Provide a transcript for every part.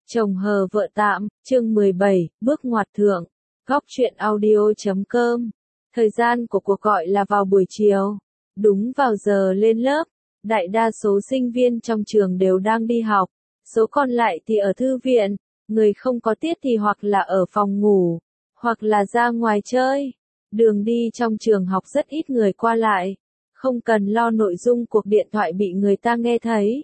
Chồng hờ vợ tạm, chương 17, bước ngoặt thượng. Góc truyện audio.com. Thời gian của cuộc gọi là vào buổi chiều. Đúng vào giờ lên lớp, đại đa số sinh viên trong trường đều đang đi học. Số còn lại thì ở thư viện, người không có tiết thì hoặc là ở phòng ngủ, hoặc là ra ngoài chơi. Đường đi trong trường học rất ít người qua lại, không cần lo nội dung cuộc điện thoại bị người ta nghe thấy.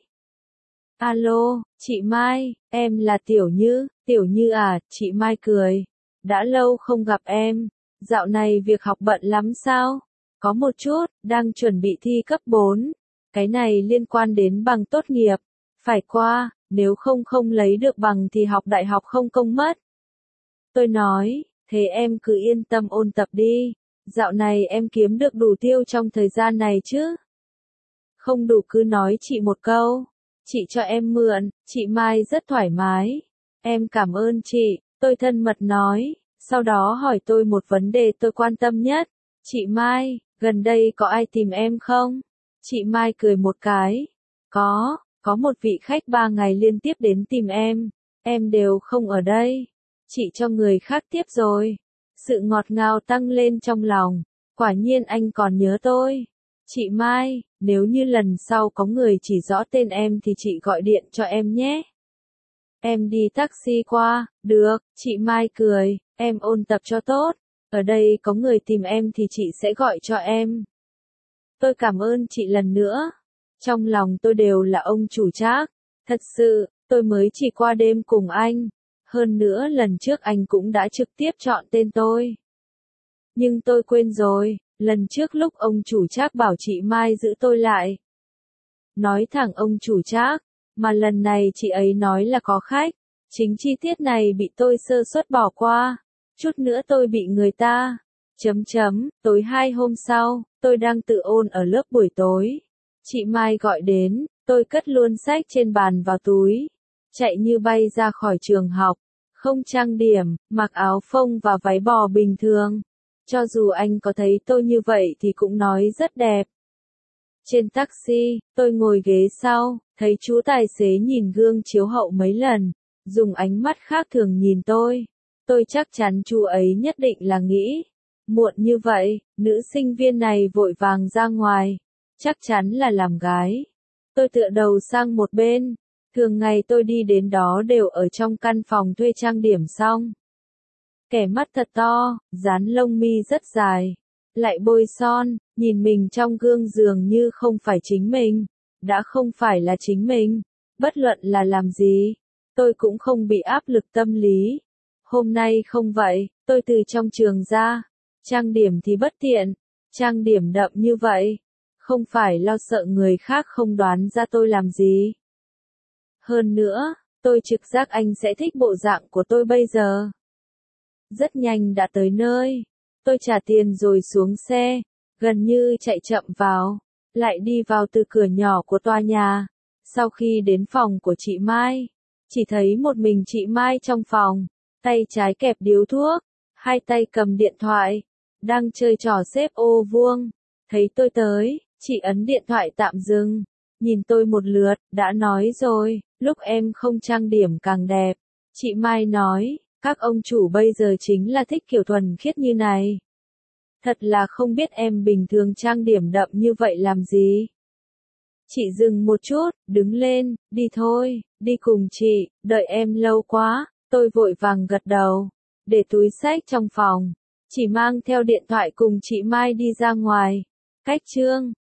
Alo, chị Mai, em là Tiểu Như à, chị Mai cười. Đã lâu không gặp em, dạo này việc học bận lắm sao? Có một chút, đang chuẩn bị thi cấp 4. Cái này liên quan đến bằng tốt nghiệp. Phải qua, nếu không lấy được bằng thì học đại học không công mất. Tôi nói, thế em cứ yên tâm ôn tập đi. Dạo này em kiếm được đủ tiêu trong thời gian này chứ? Không đủ cứ nói chị một câu. Chị cho em mượn, chị Mai rất thoải mái. Em cảm ơn chị, tôi thân mật nói, sau đó hỏi tôi một vấn đề tôi quan tâm nhất. Chị Mai, gần đây có ai tìm em không? Chị Mai cười một cái. Có một vị khách 3 ngày liên tiếp đến tìm em đều không ở đây. Chị cho người khác tiếp rồi. Sự ngọt ngào tăng lên trong lòng, quả nhiên anh còn nhớ tôi. Chị Mai, nếu như lần sau có người chỉ rõ tên em thì chị gọi điện cho em nhé. Em đi taxi qua, được, chị Mai cười, em ôn tập cho tốt. Ở đây có người tìm em thì chị sẽ gọi cho em. Tôi cảm ơn chị lần nữa. Trong lòng tôi đều là ông chủ Trác. Thật sự, tôi mới chỉ qua đêm cùng anh. Hơn nữa lần trước anh cũng đã trực tiếp chọn tên tôi. Nhưng tôi quên rồi. Lần trước lúc ông chủ Trác bảo chị Mai giữ tôi lại. Nói thẳng ông chủ Trác, mà lần này chị ấy nói là có khách. Chính chi tiết này bị tôi sơ suất bỏ qua. Chút nữa tôi bị người ta. Tối 2 hôm sau, tôi đang tự ôn ở lớp buổi tối. Chị Mai gọi đến, tôi cất luôn sách trên bàn vào túi. Chạy như bay ra khỏi trường học. Không trang điểm, mặc áo phông và váy bò bình thường. Cho dù anh có thấy tôi như vậy thì cũng nói rất đẹp. Trên taxi, tôi ngồi ghế sau, thấy chú tài xế nhìn gương chiếu hậu mấy lần, dùng ánh mắt khác thường nhìn tôi. Tôi chắc chắn chú ấy nhất định là nghĩ, muộn như vậy, nữ sinh viên này vội vàng ra ngoài, chắc chắn là làm gái. Tôi tựa đầu sang một bên, thường ngày tôi đi đến đó đều ở trong căn phòng thuê trang điểm xong. Kẻ mắt thật to, dán lông mi rất dài, lại bôi son, nhìn mình trong gương dường như không phải chính mình, đã không phải là chính mình, bất luận là làm gì, tôi cũng không bị áp lực tâm lý. Hôm nay không vậy, tôi từ trong trường ra, trang điểm thì bất tiện, trang điểm đậm như vậy, không phải lo sợ người khác không đoán ra tôi làm gì. Hơn nữa, tôi trực giác anh sẽ thích bộ dạng của tôi bây giờ. Rất nhanh đã tới nơi. Tôi trả tiền rồi xuống xe, gần như chạy chậm vào, lại đi vào từ cửa nhỏ của tòa nhà. Sau khi đến phòng của chị Mai, chỉ thấy một mình chị Mai trong phòng, tay trái kẹp điếu thuốc, hai tay cầm điện thoại, đang chơi trò xếp ô vuông. Thấy tôi tới, chị ấn điện thoại tạm dừng, nhìn tôi một lượt, đã nói rồi, lúc em không trang điểm càng đẹp. Chị Mai nói, các ông chủ bây giờ chính là thích kiểu thuần khiết như này. Thật là không biết em bình thường trang điểm đậm như vậy làm gì. Chị dừng một chút, đứng lên, đi thôi, đi cùng chị, đợi em lâu quá, tôi vội vàng gật đầu, để túi xách trong phòng, chỉ mang theo điện thoại cùng chị Mai đi ra ngoài. Cách chương